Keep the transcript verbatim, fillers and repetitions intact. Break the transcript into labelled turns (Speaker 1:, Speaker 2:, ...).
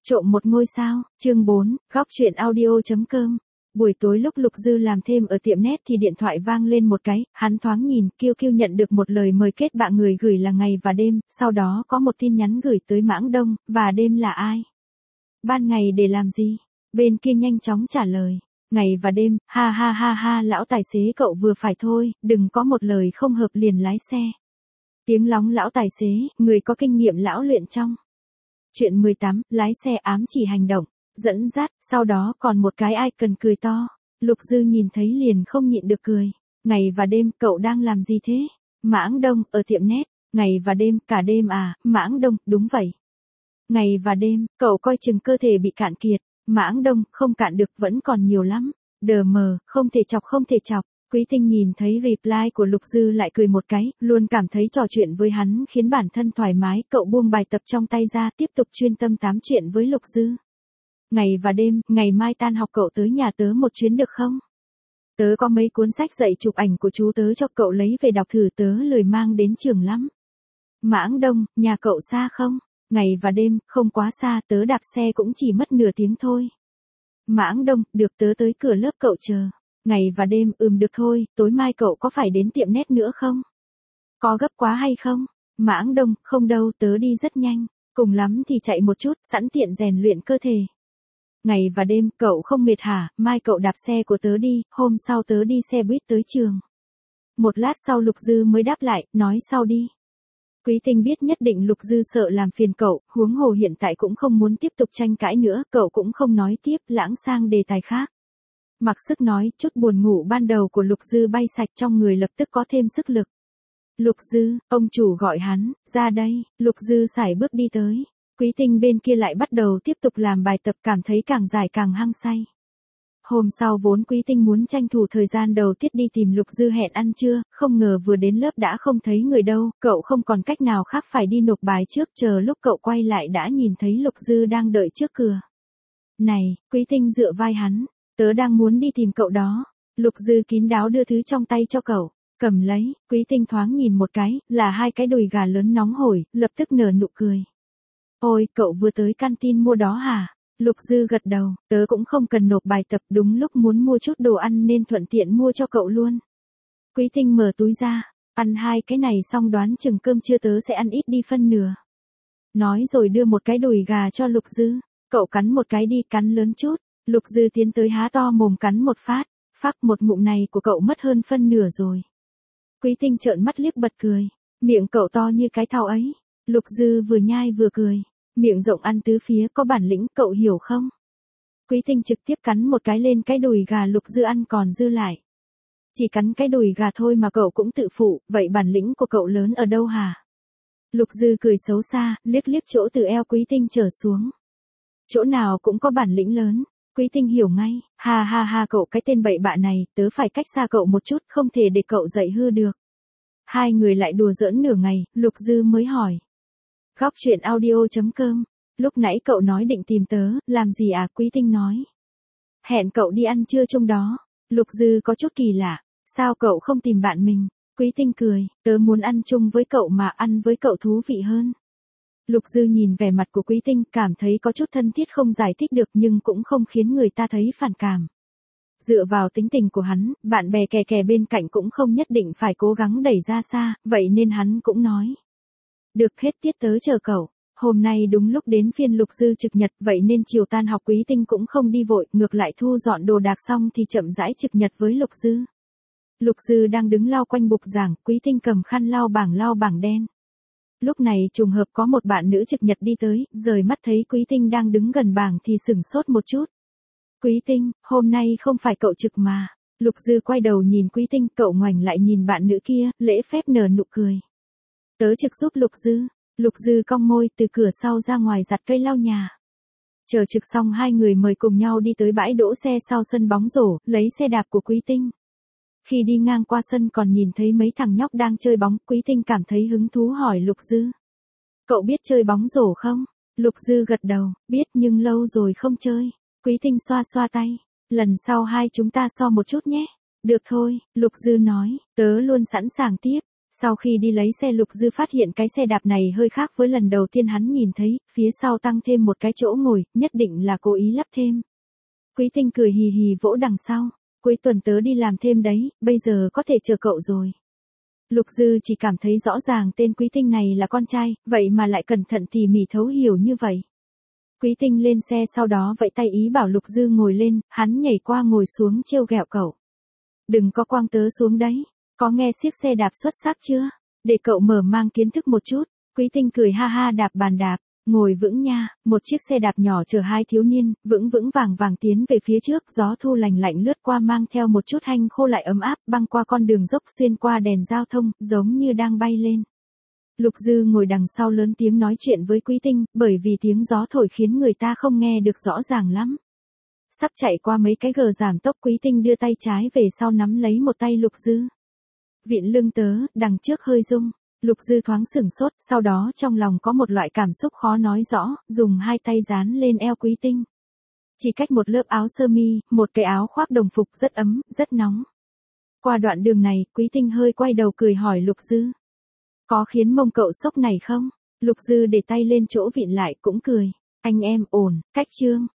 Speaker 1: Trộm một ngôi sao, chương bốn, góc truyện audio.com. Buổi tối lúc Lục Dư làm thêm ở tiệm nét thì điện thoại vang lên một cái, hắn thoáng nhìn, Kiêu Kiêu nhận được một lời mời kết bạn người gửi là Ngày và Đêm, sau đó có một tin nhắn gửi tới Mãng Đông, và Đêm là ai? Ban ngày để làm gì? Bên kia nhanh chóng trả lời. Ngày và Đêm, ha ha ha ha, lão tài xế cậu vừa phải thôi, đừng có một lời không hợp liền lái xe. Tiếng lóng lão tài xế, người có kinh nghiệm lão luyện trong. Chuyện mười tám, lái xe ám chỉ hành động, dẫn dắt, sau đó còn một cái ai cần cười to. Lục Dư nhìn thấy liền không nhịn được cười. Ngày và Đêm, cậu đang làm gì thế? Mãng Đông, ở tiệm nét. Ngày và Đêm, cả đêm à? Mãng Đông, đúng vậy. Ngày và Đêm, cậu coi chừng cơ thể bị cạn kiệt. Mãng Đông, không cạn được, vẫn còn nhiều lắm. Đờ mờ, không thể chọc không thể chọc. Quý Tinh nhìn thấy reply của Lục Dư lại cười một cái, luôn cảm thấy trò chuyện với hắn khiến bản thân thoải mái, cậu buông bài tập trong tay ra, tiếp tục chuyên tâm tám chuyện với Lục Dư. Ngày và Đêm, ngày mai tan học cậu tới nhà tớ một chuyến được không? Tớ có mấy cuốn sách dạy chụp ảnh của chú tớ cho cậu lấy về đọc thử, tớ lười mang đến trường lắm. Mãng Đông, nhà cậu xa không? Ngày và Đêm, không quá xa, tớ đạp xe cũng chỉ mất nửa tiếng thôi. Mãng Đông, được, tớ tới cửa lớp cậu chờ. Ngày và Đêm, ừm được thôi, tối mai cậu có phải đến tiệm nét nữa không? Có gấp quá hay không? Mãng Đông, không đâu, tớ đi rất nhanh, cùng lắm thì chạy một chút, sẵn tiện rèn luyện cơ thể. Ngày và Đêm, cậu không mệt hả? Mai cậu đạp xe của tớ đi, hôm sau tớ đi xe buýt tới trường. Một lát sau Lục Dư mới đáp lại, nói sau đi. Quý Tinh biết nhất định Lục Dư sợ làm phiền cậu, huống hồ hiện tại cũng không muốn tiếp tục tranh cãi nữa, cậu cũng không nói tiếp, lãng sang đề tài khác. Mặc sức nói, chút buồn ngủ ban đầu của Lục Dư bay sạch, trong người lập tức có thêm sức lực. Lục Dư, ông chủ gọi hắn, ra đây. Lục Dư sải bước đi tới. Quý Tinh bên kia lại bắt đầu tiếp tục làm bài tập, cảm thấy càng dài càng hăng say. Hôm sau vốn Quý Tinh muốn tranh thủ thời gian đầu tiết đi tìm Lục Dư hẹn ăn trưa, không ngờ vừa đến lớp đã không thấy người đâu, cậu không còn cách nào khác phải đi nộp bài trước, chờ lúc cậu quay lại đã nhìn thấy Lục Dư đang đợi trước cửa. Này, Quý Tinh dựa vai hắn. Tớ đang muốn đi tìm cậu đó. Lục Dư kín đáo đưa thứ trong tay cho cậu. Cầm lấy, Quý Tinh thoáng nhìn một cái, là hai cái đùi gà lớn nóng hổi, lập tức nở nụ cười. Ôi, cậu vừa tới canteen mua đó hả? Lục Dư gật đầu, tớ cũng không cần nộp bài tập, đúng lúc muốn mua chút đồ ăn nên thuận tiện mua cho cậu luôn. Quý Tinh mở túi ra, ăn hai cái này xong đoán chừng cơm trưa tớ sẽ ăn ít đi phân nửa. Nói rồi đưa một cái đùi gà cho Lục Dư, cậu cắn một cái đi, cắn lớn chút. Lục Dư tiến tới há to mồm cắn một phát, phắc, một ngụm này của cậu mất hơn phân nửa rồi. Quý Tinh trợn mắt liếc bật cười, miệng cậu to như cái thau ấy. Lục Dư vừa nhai vừa cười, miệng rộng ăn tứ phía, có bản lĩnh, cậu hiểu không? Quý Tinh trực tiếp cắn một cái lên cái đùi gà Lục Dư ăn còn dư lại. Chỉ cắn cái đùi gà thôi mà cậu cũng tự phụ, vậy bản lĩnh của cậu lớn ở đâu hả? Lục Dư cười xấu xa, liếc liếc chỗ từ eo Quý Tinh trở xuống. Chỗ nào cũng có bản lĩnh lớn. Quý Tinh hiểu ngay, ha ha ha, cậu cái tên bậy bạ này, tớ phải cách xa cậu một chút, không thể để cậu dạy hư được. Hai người lại đùa giỡn nửa ngày, Lục Dư mới hỏi. Góc truyện audio.com, lúc nãy cậu nói định tìm tớ, làm gì à? Quý Tinh nói. Hẹn cậu đi ăn trưa chung đó. Lục Dư có chút kỳ lạ, sao cậu không tìm bạn mình? Quý Tinh cười, tớ muốn ăn chung với cậu mà, ăn với cậu thú vị hơn. Lục Dư nhìn vẻ mặt của Quý Tinh, cảm thấy có chút thân thiết không giải thích được nhưng cũng không khiến người ta thấy phản cảm. Dựa vào tính tình của hắn, bạn bè kè kè bên cạnh cũng không nhất định phải cố gắng đẩy ra xa, vậy nên hắn cũng nói. Được, hết tiết tớ chờ cậu. Hôm nay đúng lúc đến phiên Lục Dư trực nhật, vậy nên chiều tan học Quý Tinh cũng không đi vội, ngược lại thu dọn đồ đạc xong thì chậm rãi trực nhật với Lục Dư. Lục Dư đang đứng lau quanh bục giảng, Quý Tinh cầm khăn lau bảng lau bảng đen. Lúc này trùng hợp có một bạn nữ trực nhật đi tới, rời mắt thấy Quý Tinh đang đứng gần bảng thì sửng sốt một chút. Quý Tinh, hôm nay không phải cậu trực mà. Lục Dư quay đầu nhìn Quý Tinh, cậu ngoảnh lại nhìn bạn nữ kia, lễ phép nở nụ cười. Tớ trực giúp Lục Dư. Lục Dư cong môi, từ cửa sau ra ngoài giặt cây lau nhà. Chờ trực xong hai người mời cùng nhau đi tới bãi đỗ xe sau sân bóng rổ, lấy xe đạp của Quý Tinh. Khi đi ngang qua sân còn nhìn thấy mấy thằng nhóc đang chơi bóng, Quý Tinh cảm thấy hứng thú hỏi Lục Dư. Cậu biết chơi bóng rổ không? Lục Dư gật đầu, biết nhưng lâu rồi không chơi. Quý Tinh xoa xoa tay. Lần sau hai chúng ta so một chút nhé. Được thôi, Lục Dư nói, tớ luôn sẵn sàng tiếp. Sau khi đi lấy xe Lục Dư phát hiện cái xe đạp này hơi khác với lần đầu tiên hắn nhìn thấy, phía sau tăng thêm một cái chỗ ngồi, nhất định là cố ý lắp thêm. Quý Tinh cười hì hì vỗ đằng sau, cuối tuần tớ đi làm thêm đấy, bây giờ có thể chờ cậu rồi. Lục Dư chỉ cảm thấy rõ ràng tên Quý Tinh này là con trai, vậy mà lại cẩn thận tỉ mỉ thấu hiểu như vậy. Quý Tinh lên xe sau đó vẫy tay ý bảo Lục Dư ngồi lên, hắn nhảy qua ngồi xuống trêu ghẹo cậu. Đừng có quăng tớ xuống đấy, có nghe xiếc xe đạp xuất sắc chưa? Để cậu mở mang kiến thức một chút. Quý Tinh cười ha ha đạp bàn đạp, ngồi vững nha, một chiếc xe đạp nhỏ chở hai thiếu niên, vững vững vàng vàng tiến về phía trước, gió thu lành lạnh lướt qua mang theo một chút hanh khô lại ấm áp, băng qua con đường dốc xuyên qua đèn giao thông, giống như đang bay lên. Lục Dư ngồi đằng sau lớn tiếng nói chuyện với Quý Tinh, bởi vì tiếng gió thổi khiến người ta không nghe được rõ ràng lắm. Sắp chạy qua mấy cái gờ giảm tốc, Quý Tinh đưa tay trái về sau nắm lấy một tay Lục Dư. Vịn lưng tớ, đằng trước hơi rung. Lục Dư thoáng sửng sốt, sau đó trong lòng có một loại cảm xúc khó nói rõ, dùng hai tay dán lên eo Quý Tinh. Chỉ cách một lớp áo sơ mi, một cái áo khoác đồng phục rất ấm, rất nóng. Qua đoạn đường này, Quý Tinh hơi quay đầu cười hỏi Lục Dư. Có khiến mông cậu sốc này không? Lục Dư để tay lên chỗ vịn lại cũng cười. Anh em ổn, cách trương.